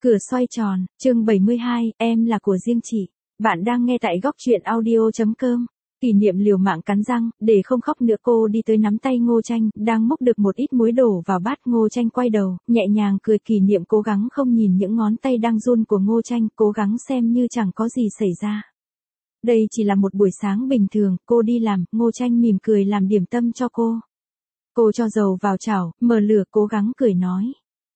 Cửa xoay tròn, chương 72, em là của riêng chị. Bạn đang nghe tại góc truyện audio.com. Kỷ niệm liều mạng cắn răng, để không khóc nữa cô đi tới nắm tay Ngô Tranh, đang múc được một ít muối đổ vào bát. Ngô Tranh quay đầu, nhẹ nhàng cười. Kỷ niệm cố gắng không nhìn những ngón tay đang run của Ngô Tranh, cố gắng xem như chẳng có gì xảy ra. Đây chỉ là một buổi sáng bình thường, cô đi làm, Ngô Tranh mỉm cười làm điểm tâm cho cô. Cô cho dầu vào chảo, mở lửa cố gắng cười nói.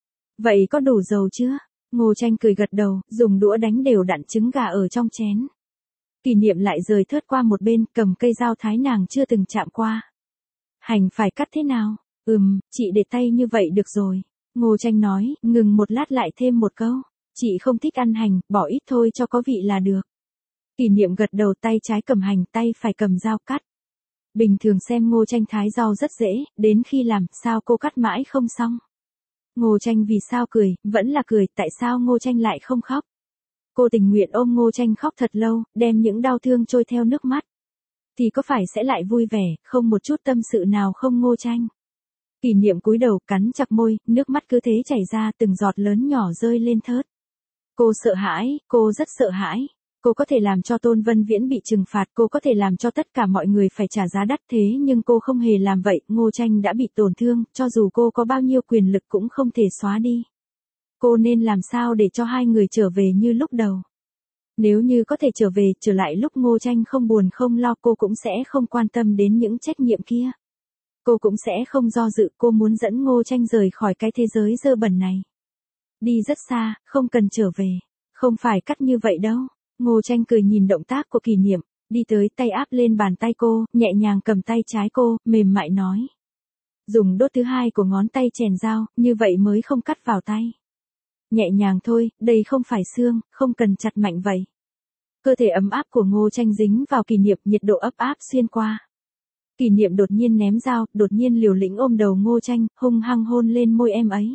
Vậy có đủ dầu chưa? Ngô Tranh cười gật đầu, dùng đũa đánh đều đặn trứng gà ở trong chén. Kỷ niệm lại rời thớt qua một bên, cầm cây dao thái nàng chưa từng chạm qua. Hành phải cắt thế nào? Chị để tay như vậy được rồi. Ngô Tranh nói, ngừng một lát lại thêm một câu. Chị không thích ăn hành, bỏ ít thôi cho có vị là được. Kỷ niệm gật đầu, tay trái cầm hành, tay phải cầm dao cắt. Bình thường xem Ngô Tranh thái rau rất dễ, đến khi làm, sao cô cắt mãi không xong? Ngô Tranh vì sao cười, vẫn là cười, tại sao Ngô Tranh lại không khóc? Cô tình nguyện ôm Ngô Tranh khóc thật lâu, đem những đau thương trôi theo nước mắt. Thì có phải sẽ lại vui vẻ, không một chút tâm sự nào không Ngô Tranh? Kỷ niệm cúi đầu, cắn chặt môi, nước mắt cứ thế chảy ra, từng giọt lớn nhỏ rơi lên thớt. Cô sợ hãi, cô rất sợ hãi. Cô có thể làm cho Tôn Vân Viễn bị trừng phạt, cô có thể làm cho tất cả mọi người phải trả giá đắt, thế nhưng cô không hề làm vậy. Ngô Tranh đã bị tổn thương, cho dù cô có bao nhiêu quyền lực cũng không thể xóa đi. Cô nên làm sao để cho hai người trở về như lúc đầu? Nếu như có thể trở về, trở lại lúc Ngô Tranh không buồn không lo, cô cũng sẽ không quan tâm đến những trách nhiệm kia. Cô cũng sẽ không do dự, cô muốn dẫn Ngô Tranh rời khỏi cái thế giới dơ bẩn này. Đi rất xa, không cần trở về. Không phải cắt như vậy đâu. Ngô Tranh cười nhìn động tác của Kỷ niệm, đi tới tay áp lên bàn tay cô, nhẹ nhàng cầm tay trái cô, mềm mại nói. Dùng đốt thứ hai của ngón tay chèn dao, như vậy mới không cắt vào tay. Nhẹ nhàng thôi, đây không phải xương, không cần chặt mạnh vậy. Cơ thể ấm áp của Ngô Tranh dính vào Kỷ niệm, nhiệt độ ấp áp xuyên qua. Kỷ niệm đột nhiên ném dao, đột nhiên liều lĩnh ôm đầu Ngô Tranh, hung hăng hôn lên môi em ấy.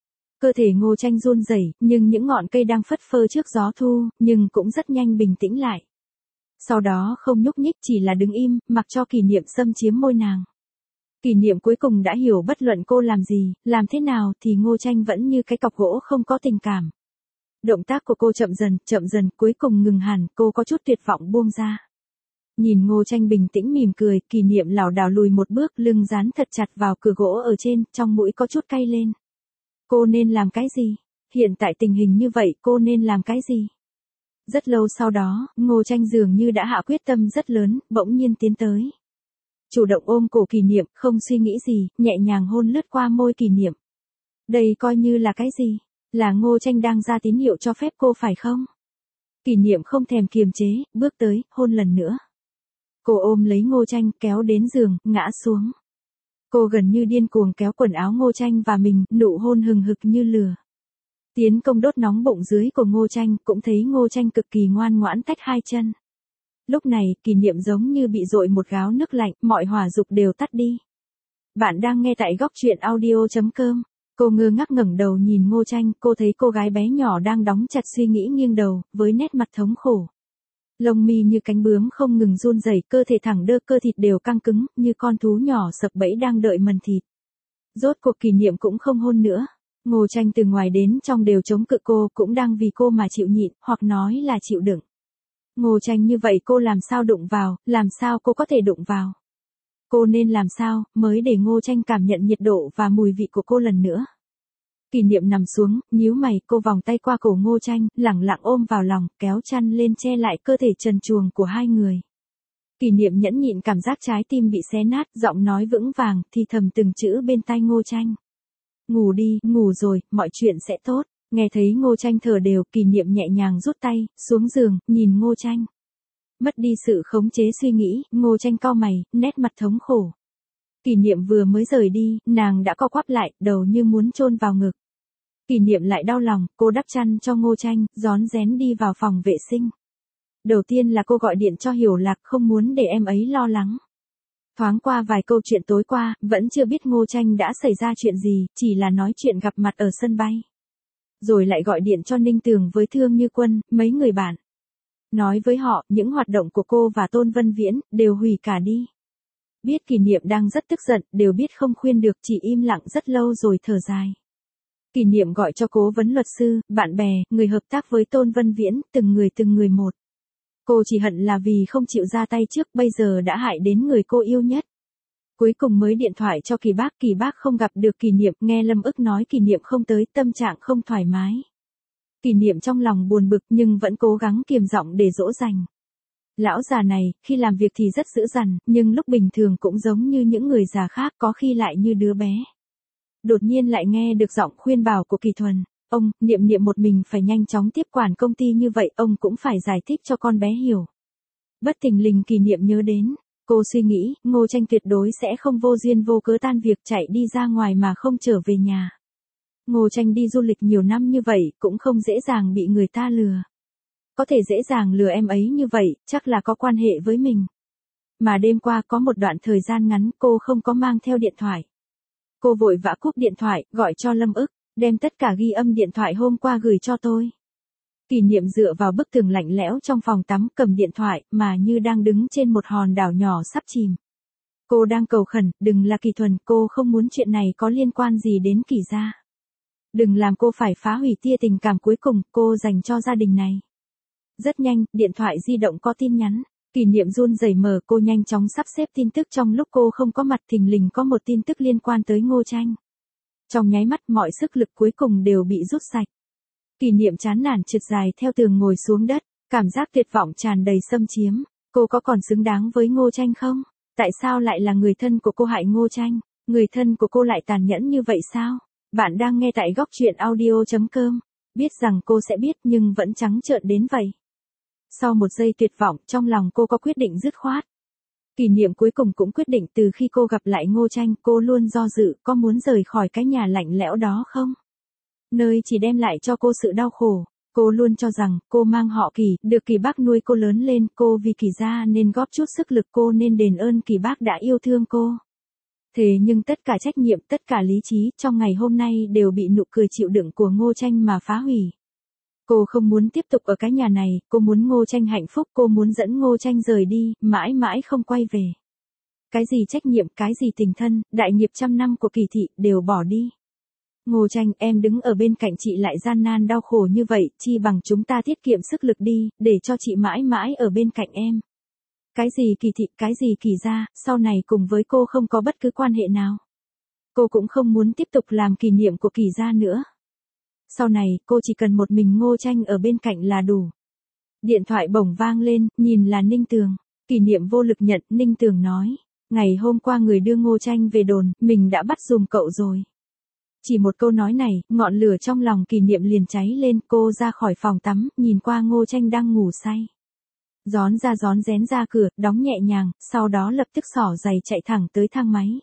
Cơ thể Ngô Tranh run rẩy, nhưng những ngọn cây đang phất phơ trước gió thu, nhưng cũng rất nhanh bình tĩnh lại. Sau đó không nhúc nhích, chỉ là đứng im, mặc cho Kỷ niệm xâm chiếm môi nàng. Kỷ niệm cuối cùng đã hiểu bất luận cô làm gì, làm thế nào thì Ngô Tranh vẫn như cái cọc gỗ không có tình cảm. Động tác của cô chậm dần, cuối cùng ngừng hẳn, cô có chút tuyệt vọng buông ra. Nhìn Ngô Tranh bình tĩnh mỉm cười, Kỷ niệm lảo đảo lùi một bước, lưng dán thật chặt vào cửa gỗ ở trên, trong mũi có chút cay lên. Cô nên làm cái gì? Hiện tại tình hình như vậy, cô nên làm cái gì? Rất lâu sau đó, Ngô Tranh dường như đã hạ quyết tâm rất lớn, bỗng nhiên tiến tới. Chủ động ôm cổ Kỷ niệm, không suy nghĩ gì, nhẹ nhàng hôn lướt qua môi Kỷ niệm. Đây coi như là cái gì? Là Ngô Tranh đang ra tín hiệu cho phép cô phải không? Kỷ niệm không thèm kiềm chế, bước tới, hôn lần nữa. Cô ôm lấy Ngô Tranh, kéo đến giường, ngã xuống. Cô gần như điên cuồng kéo quần áo Ngô Tranh và mình, nụ hôn hừng hực như lửa. Tiến công đốt nóng bụng dưới của Ngô Tranh, cũng thấy Ngô Tranh cực kỳ ngoan ngoãn tách hai chân. Lúc này, Kỷ niệm giống như bị dội một gáo nước lạnh, mọi hỏa dục đều tắt đi. Bạn đang nghe tại góc truyện audio.com. Cô ngơ ngác ngẩng đầu nhìn Ngô Tranh, cô thấy cô gái bé nhỏ đang đóng chặt suy nghĩ nghiêng đầu, với nét mặt thống khổ. Lông mi như cánh bướm không ngừng run rẩy, cơ thể thẳng đơ, cơ thịt đều căng cứng, như con thú nhỏ sập bẫy đang đợi mần thịt. Rốt cuộc Kỷ niệm cũng không hôn nữa. Ngô Tranh từ ngoài đến trong đều chống cự cô, cũng đang vì cô mà chịu nhịn, hoặc nói là chịu đựng. Ngô Tranh như vậy cô làm sao đụng vào, làm sao cô có thể đụng vào? Cô nên làm sao, mới để Ngô Tranh cảm nhận nhiệt độ và mùi vị của cô lần nữa? Kỷ niệm nằm xuống, nhíu mày, cô vòng tay qua cổ Ngô Tranh, lẳng lặng ôm vào lòng, kéo chăn lên che lại cơ thể trần truồng của hai người. Kỷ niệm nhẫn nhịn cảm giác trái tim bị xé nát, giọng nói vững vàng, thì thầm từng chữ bên tai Ngô Tranh. Ngủ đi, ngủ rồi, mọi chuyện sẽ tốt. Nghe thấy Ngô Tranh thở đều, Kỷ niệm nhẹ nhàng rút tay, xuống giường, nhìn Ngô Tranh. Mất đi sự khống chế suy nghĩ, Ngô Tranh cau mày, nét mặt thống khổ. Kỷ niệm vừa mới rời đi, nàng đã co quắp lại, đầu như muốn chôn vào ngực. Kỷ niệm lại đau lòng, cô đắp chăn cho Ngô Tranh, rón rén đi vào phòng vệ sinh. Đầu tiên là cô gọi điện cho Hiểu Lạc, không muốn để em ấy lo lắng. Thoáng qua vài câu chuyện tối qua, vẫn chưa biết Ngô Tranh đã xảy ra chuyện gì, chỉ là nói chuyện gặp mặt ở sân bay. Rồi lại gọi điện cho Ninh Tường với Thương Như Quân, mấy người bạn. Nói với họ, những hoạt động của cô và Tôn Vân Viễn, đều hủy cả đi. Biết Kỷ niệm đang rất tức giận, đều biết không khuyên được, chỉ im lặng rất lâu rồi thở dài. Kỷ niệm gọi cho cố vấn luật sư, bạn bè, người hợp tác với Tôn Vân Viễn, từng người một. Cô chỉ hận là vì không chịu ra tay trước, bây giờ đã hại đến người cô yêu nhất. Cuối cùng mới điện thoại cho Kỳ Bác không gặp được Kỷ niệm, nghe Lâm Ức nói Kỷ niệm không tới, tâm trạng không thoải mái. Kỷ niệm trong lòng buồn bực nhưng vẫn cố gắng kiềm giọng để dỗ dành. Lão già này, khi làm việc thì rất dữ dằn, nhưng lúc bình thường cũng giống như những người già khác, có khi lại như đứa bé. Đột nhiên lại nghe được giọng khuyên bảo của Kỳ Thuần. Ông, Niệm một mình phải nhanh chóng tiếp quản công ty như vậy, ông cũng phải giải thích cho con bé hiểu. Bất thình lình Kỷ niệm nhớ đến. Cô suy nghĩ, Ngô Tranh tuyệt đối sẽ không vô duyên vô cớ tan việc chạy đi ra ngoài mà không trở về nhà. Ngô Tranh đi du lịch nhiều năm như vậy, cũng không dễ dàng bị người ta lừa. Có thể dễ dàng lừa em ấy như vậy, chắc là có quan hệ với mình. Mà đêm qua có một đoạn thời gian ngắn cô không có mang theo điện thoại. Cô vội vã cúp điện thoại, gọi cho Lâm Ức, đem tất cả ghi âm điện thoại hôm qua gửi cho tôi. Kỷ niệm dựa vào bức tường lạnh lẽo trong phòng tắm cầm điện thoại mà như đang đứng trên một hòn đảo nhỏ sắp chìm. Cô đang cầu khẩn, đừng là Kỳ Thuần, cô không muốn chuyện này có liên quan gì đến Kỳ gia. Đừng làm cô phải phá hủy tia tình cảm cuối cùng cô dành cho gia đình này. Rất nhanh, điện thoại di động có tin nhắn. Kỷ niệm run rẩy mở, cô nhanh chóng sắp xếp tin tức, trong lúc cô không có mặt thình lình có một tin tức liên quan tới Ngô Tranh. Trong nháy mắt mọi sức lực cuối cùng đều bị rút sạch. Kỷ niệm chán nản trượt dài theo tường ngồi xuống đất, cảm giác tuyệt vọng tràn đầy xâm chiếm. Cô có còn xứng đáng với Ngô Tranh không? Tại sao lại là người thân của cô hại Ngô Tranh? Người thân của cô lại tàn nhẫn như vậy sao? Bạn đang nghe tại góc truyện audio.com. Biết rằng cô sẽ biết nhưng vẫn trắng trợn đến vậy. Sau một giây tuyệt vọng, trong lòng cô có quyết định dứt khoát. Kỷ niệm cuối cùng cũng quyết định, từ khi cô gặp lại Ngô Tranh, cô luôn do dự có muốn rời khỏi cái nhà lạnh lẽo đó không? Nơi chỉ đem lại cho cô sự đau khổ. Cô luôn cho rằng cô mang họ Kỳ, được Kỳ Bác nuôi cô lớn lên, cô vì Kỳ gia nên góp chút sức lực, cô nên đền ơn Kỳ Bác đã yêu thương cô. Thế nhưng tất cả trách nhiệm, tất cả lý trí trong ngày hôm nay đều bị nụ cười chịu đựng của Ngô Tranh mà phá hủy. Cô không muốn tiếp tục ở cái nhà này, cô muốn Ngô Tranh hạnh phúc, cô muốn dẫn Ngô Tranh rời đi, mãi mãi không quay về. Cái gì trách nhiệm, cái gì tình thân, đại nghiệp trăm năm của Kỳ thị, đều bỏ đi. Ngô Tranh, em đứng ở bên cạnh chị lại gian nan đau khổ như vậy, chi bằng chúng ta tiết kiệm sức lực đi, để cho chị mãi mãi ở bên cạnh em. Cái gì Kỳ thị, cái gì Kỳ gia, sau này cùng với cô không có bất cứ quan hệ nào. Cô cũng không muốn tiếp tục làm kỷ niệm của Kỳ gia nữa. Sau này, cô chỉ cần một mình Ngô Tranh ở bên cạnh là đủ. Điện thoại bỗng vang lên, nhìn là Ninh Tường. Kỷ niệm vô lực nhận, Ninh Tường nói. Ngày hôm qua người đưa Ngô Tranh về đồn, mình đã bắt giùm cậu rồi. Chỉ một câu nói này, ngọn lửa trong lòng Kỷ niệm liền cháy lên, cô ra khỏi phòng tắm, nhìn qua Ngô Tranh đang ngủ say. Rón rén ra cửa, đóng nhẹ nhàng, sau đó lập tức xỏ giày chạy thẳng tới thang máy.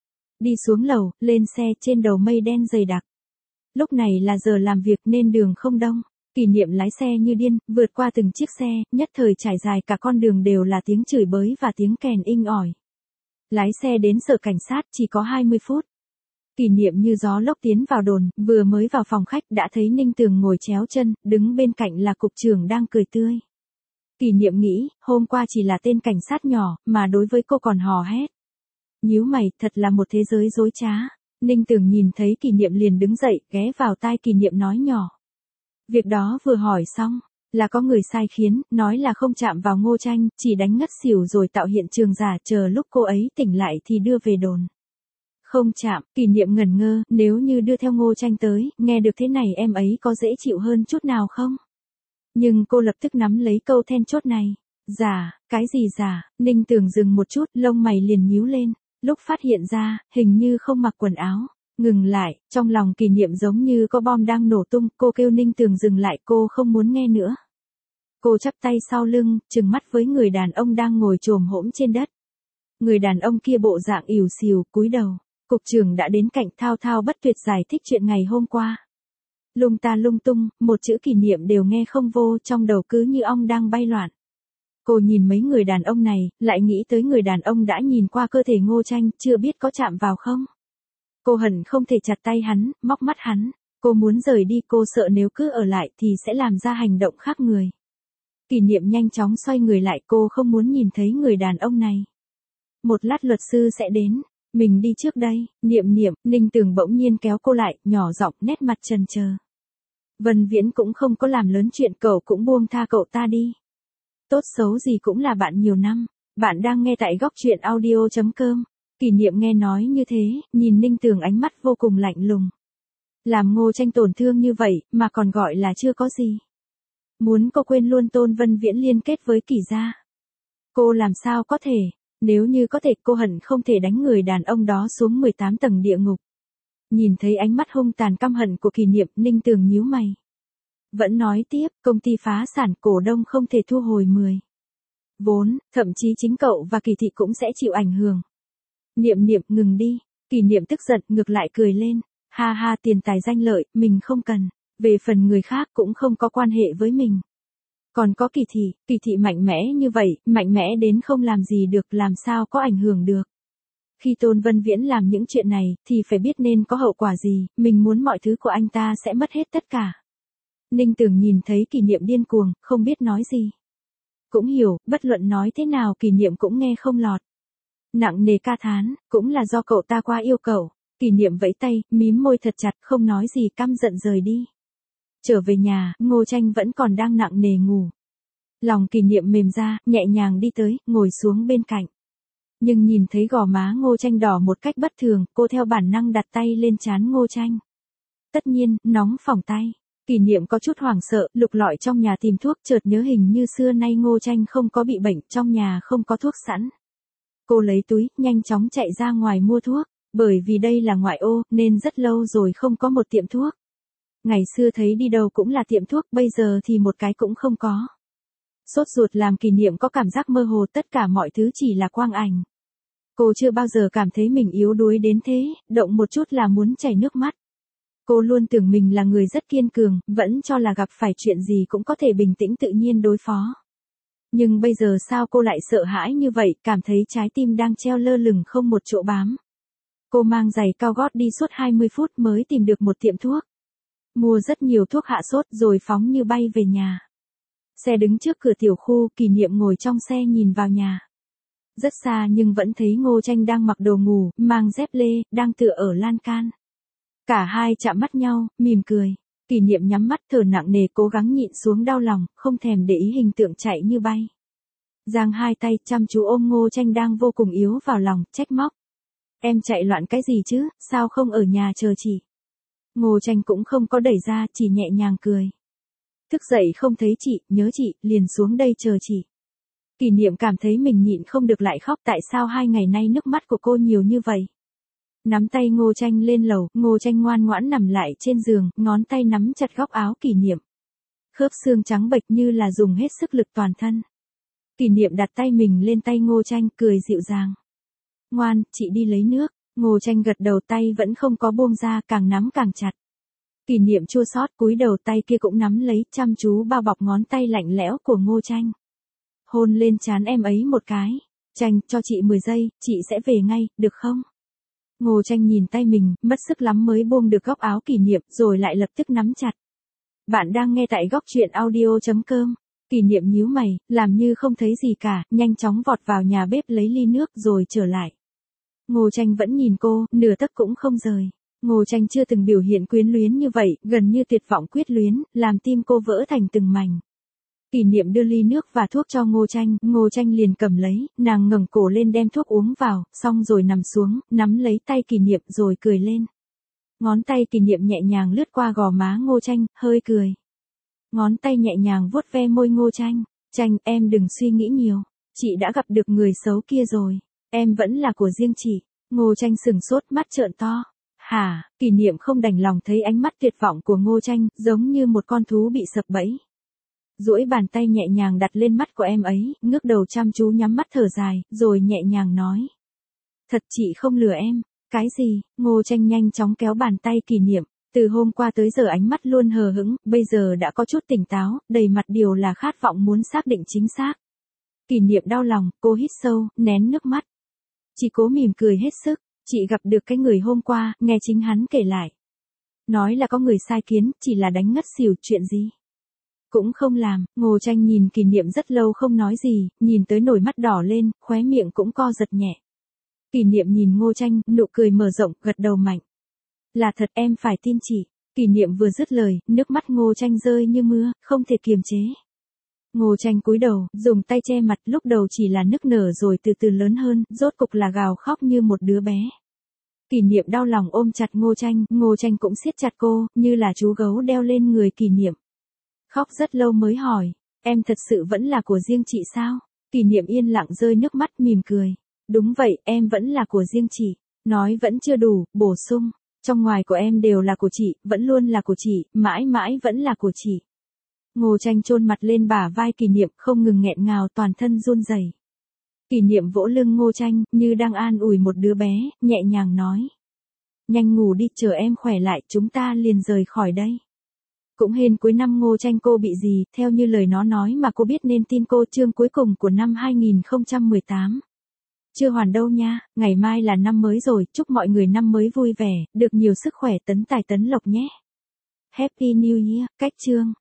Đi xuống lầu, lên xe, trên đầu mây đen dày đặc. Lúc này là giờ làm việc nên đường không đông. Kỷ niệm lái xe như điên, vượt qua từng chiếc xe, nhất thời trải dài cả con đường đều là tiếng chửi bới và tiếng kèn inh ỏi. Lái xe đến sở cảnh sát chỉ có 20 phút. Kỷ niệm như gió lốc tiến vào đồn, vừa mới vào phòng khách đã thấy Ninh Tường ngồi chéo chân, đứng bên cạnh là cục trưởng đang cười tươi. Kỷ niệm nghĩ, hôm qua chỉ là tên cảnh sát nhỏ, mà đối với cô còn hò hét. Nhíu mày, thật là một thế giới dối trá. Ninh Tường nhìn thấy Kỷ niệm liền đứng dậy, ghé vào tai Kỷ niệm nói nhỏ. Việc đó vừa hỏi xong, là có người sai khiến, nói là không chạm vào Ngô Tranh, chỉ đánh ngất xỉu rồi tạo hiện trường giả, chờ lúc cô ấy tỉnh lại thì đưa về đồn. Không chạm, Kỷ niệm ngẩn ngơ, nếu như đưa theo Ngô Tranh tới, nghe được thế này em ấy có dễ chịu hơn chút nào không? Nhưng cô lập tức nắm lấy câu then chốt này. Giả, cái gì giả? Ninh Tường dừng một chút, lông mày liền nhíu lên. Lúc phát hiện ra, hình như không mặc quần áo. Ngừng lại, trong lòng Kỷ niệm giống như có bom đang nổ tung, cô kêu Ninh Tường dừng lại, cô không muốn nghe nữa. Cô chắp tay sau lưng, trừng mắt với người đàn ông đang ngồi chồm hổm trên đất. Người đàn ông kia bộ dạng ỉu xìu, cúi đầu. Cục trưởng đã đến cạnh, thao thao bất tuyệt giải thích chuyện ngày hôm qua. Lung ta lung tung, một chữ Kỷ niệm đều nghe không vô, trong đầu cứ như ong đang bay loạn. Cô nhìn mấy người đàn ông này, lại nghĩ tới người đàn ông đã nhìn qua cơ thể Ngô Tranh, chưa biết có chạm vào không. Cô hận không thể chặt tay hắn, móc mắt hắn. Cô muốn rời đi, cô sợ nếu cứ ở lại thì sẽ làm ra hành động khác người. Kỷ niệm nhanh chóng xoay người lại, cô không muốn nhìn thấy người đàn ông này. Một lát luật sư sẽ đến. Mình đi trước đây, Niệm Niệm, Ninh Tường bỗng nhiên kéo cô lại, nhỏ giọng, nét mặt chần chờ. Vân Viễn cũng không có làm lớn chuyện, cậu cũng buông tha cậu ta đi. Tốt xấu gì cũng là bạn nhiều năm. Bạn đang nghe tại góc truyện audio.com. Kỷ Niệm nghe nói như thế, nhìn Ninh Tường ánh mắt vô cùng lạnh lùng. Làm Ngô Tranh tổn thương như vậy, mà còn gọi là chưa có gì. Muốn cô quên luôn Tôn Vân Viễn liên kết với Kỷ gia. Cô làm sao có thể, nếu như có thể cô hận không thể đánh người đàn ông đó xuống 18 tầng địa ngục. Nhìn thấy ánh mắt hung tàn căm hận của Kỷ Niệm, Ninh Tường nhíu mày. Vẫn nói tiếp, công ty phá sản, cổ đông không thể thu hồi 10. Vốn, thậm chí chính cậu và Kỳ thị cũng sẽ chịu ảnh hưởng. Niệm Niệm, ngừng đi. Kỷ Niệm tức giận, ngược lại cười lên. Ha ha, tiền tài danh lợi, mình không cần. Về phần người khác cũng không có quan hệ với mình. Còn có Kỳ thị mạnh mẽ như vậy, mạnh mẽ đến không làm gì được, làm sao có ảnh hưởng được. Khi Tôn Vân Viễn làm những chuyện này, thì phải biết nên có hậu quả gì, mình muốn mọi thứ của anh ta sẽ mất hết tất cả. Ninh Tường nhìn thấy Kỷ Niệm điên cuồng, không biết nói gì. Cũng hiểu, bất luận nói thế nào Kỷ Niệm cũng nghe không lọt. Nặng nề ca thán, cũng là do cậu ta quá yêu cậu. Kỷ Niệm vẫy tay, mím môi thật chặt, không nói gì, căm giận rời đi. Trở về nhà, Ngô Tranh vẫn còn đang nặng nề ngủ. Lòng Kỷ Niệm mềm ra, nhẹ nhàng đi tới, ngồi xuống bên cạnh. Nhưng nhìn thấy gò má Ngô Tranh đỏ một cách bất thường, cô theo bản năng đặt tay lên trán Ngô Tranh. Tất nhiên, nóng phỏng tay. Kỷ Niệm có chút hoảng sợ, lục lọi trong nhà tìm thuốc, chợt nhớ hình như xưa nay Ngô Tranh không có bị bệnh, trong nhà không có thuốc sẵn. Cô lấy túi, nhanh chóng chạy ra ngoài mua thuốc, bởi vì đây là ngoại ô, nên rất lâu rồi không có một tiệm thuốc. Ngày xưa thấy đi đâu cũng là tiệm thuốc, bây giờ thì một cái cũng không có. Sốt ruột làm Kỷ Niệm có cảm giác mơ hồ, tất cả mọi thứ chỉ là quang ảnh. Cô chưa bao giờ cảm thấy mình yếu đuối đến thế, động một chút là muốn chảy nước mắt. Cô luôn tưởng mình là người rất kiên cường, vẫn cho là gặp phải chuyện gì cũng có thể bình tĩnh tự nhiên đối phó. Nhưng bây giờ sao cô lại sợ hãi như vậy, cảm thấy trái tim đang treo lơ lửng không một chỗ bám. Cô mang giày cao gót đi suốt 20 phút mới tìm được một tiệm thuốc. Mua rất nhiều thuốc hạ sốt rồi phóng như bay về nhà. Xe đứng trước cửa tiểu khu, Kỷ Niệm ngồi trong xe nhìn vào nhà. Rất xa nhưng vẫn thấy Ngô Tranh đang mặc đồ ngủ, mang dép lê, đang tựa ở lan can. Cả hai chạm mắt nhau, mỉm cười. Kỷ Niệm nhắm mắt thở nặng nề, cố gắng nhịn xuống đau lòng, không thèm để ý hình tượng chạy như bay. Giang hai tay chăm chú ôm Ngô Tranh đang vô cùng yếu vào lòng, trách móc. Em chạy loạn cái gì chứ, sao không ở nhà chờ chị? Ngô Tranh cũng không có đẩy ra, chỉ nhẹ nhàng cười. Thức dậy không thấy chị, nhớ chị, liền xuống đây chờ chị. Kỷ Niệm cảm thấy mình nhịn không được lại khóc, tại sao 2 ngày nay nước mắt của cô nhiều như vậy? Nắm tay Ngô Tranh lên lầu, Ngô Tranh ngoan ngoãn nằm lại trên giường, ngón tay nắm chặt góc áo Kỷ Niệm. Khớp xương trắng bệch như là dùng hết sức lực toàn thân. Kỷ Niệm đặt tay mình lên tay Ngô Tranh, cười dịu dàng. Ngoan, chị đi lấy nước. Ngô Tranh gật đầu, tay vẫn không có buông ra, càng nắm càng chặt. Kỷ Niệm chua xót cúi đầu, tay kia cũng nắm lấy, chăm chú bao bọc ngón tay lạnh lẽo của Ngô Tranh. Hôn lên trán em ấy một cái. Tranh, cho chị 10 giây, chị sẽ về ngay, được không? Ngô Tranh nhìn tay mình, mất sức lắm mới buông được góc áo Kỷ Niệm, rồi lại lập tức nắm chặt. Bạn đang nghe tại góc truyện audio.com. Kỷ Niệm nhíu mày, làm như không thấy gì cả, nhanh chóng vọt vào nhà bếp lấy ly nước rồi trở lại. Ngô Tranh vẫn nhìn cô, nửa tấc cũng không rời. Ngô Tranh chưa từng biểu hiện quyến luyến như vậy, gần như tuyệt vọng quyết luyến, làm tim cô vỡ thành từng mảnh. Kỷ Niệm đưa ly nước và thuốc cho Ngô Tranh liền cầm lấy, nàng ngẩng cổ lên đem thuốc uống vào, xong rồi nằm xuống, nắm lấy tay Kỷ Niệm rồi cười lên. Ngón tay Kỷ Niệm nhẹ nhàng lướt qua gò má Ngô Tranh, hơi cười. Ngón tay nhẹ nhàng vuốt ve môi Ngô Tranh. Tranh, em đừng suy nghĩ nhiều. Chị đã gặp được người xấu kia rồi. Em vẫn là của riêng chị. Ngô Tranh sừng sốt, mắt trợn to. Hả? Kỷ Niệm không đành lòng thấy ánh mắt tuyệt vọng của Ngô Tranh, giống như một con thú bị sập bẫy. Duỗi bàn tay nhẹ nhàng đặt lên mắt của em ấy, ngước đầu chăm chú nhắm mắt thở dài, rồi nhẹ nhàng nói. Thật chị không lừa em. Cái gì? Ngô Tranh nhanh chóng kéo bàn tay Kỷ Niệm. Từ hôm qua tới giờ ánh mắt luôn hờ hững, bây giờ đã có chút tỉnh táo, đầy mặt đều là khát vọng muốn xác định chính xác. Kỷ Niệm đau lòng, cô hít sâu, nén nước mắt. Chỉ cố mỉm cười hết sức, chị gặp được cái người hôm qua, nghe chính hắn kể lại. Nói là có người sai khiến, chỉ là đánh ngất xỉu, chuyện gì? Cũng không làm. Ngô Tranh nhìn Kỷ Niệm rất lâu không nói gì, nhìn tới nổi mắt đỏ lên, khóe miệng cũng co giật nhẹ. Kỷ niệm nhìn Ngô Tranh, nụ cười mở rộng, gật đầu mạnh. Là thật, em phải tin chị. Kỷ niệm vừa dứt lời, nước mắt Ngô Tranh rơi như mưa, không thể kiềm chế. Ngô Tranh cúi đầu, dùng tay che mặt, lúc đầu chỉ là nức nở rồi từ từ lớn hơn, rốt cục là gào khóc như một đứa bé. Kỷ niệm đau lòng ôm chặt Ngô Tranh cũng siết chặt cô, như là chú gấu đeo lên người Kỷ niệm. Khóc rất lâu mới hỏi, em thật sự vẫn là của riêng chị sao? Kỷ niệm yên lặng rơi nước mắt mỉm cười. Đúng vậy, em vẫn là của riêng chị. Nói vẫn chưa đủ, bổ sung. Trong ngoài của em đều là của chị, vẫn luôn là của chị, mãi mãi vẫn là của chị. Ngô Tranh chôn mặt lên bả vai Kỷ niệm, không ngừng nghẹn ngào, toàn thân run rẩy. Kỷ niệm vỗ lưng Ngô Tranh, như đang an ủi một đứa bé, nhẹ nhàng nói. Nhanh ngủ đi, chờ em khỏe lại, chúng ta liền rời khỏi đây. Cũng hên cuối năm Ngô Tranh cô bị gì, theo như lời nó nói mà cô biết nên tin cô. Chương cuối cùng của năm 2018. Chưa hoàn đâu nha, ngày mai là năm mới rồi, chúc mọi người năm mới vui vẻ, được nhiều sức khỏe, tấn tài tấn lộc nhé. Happy New Year, cách chương.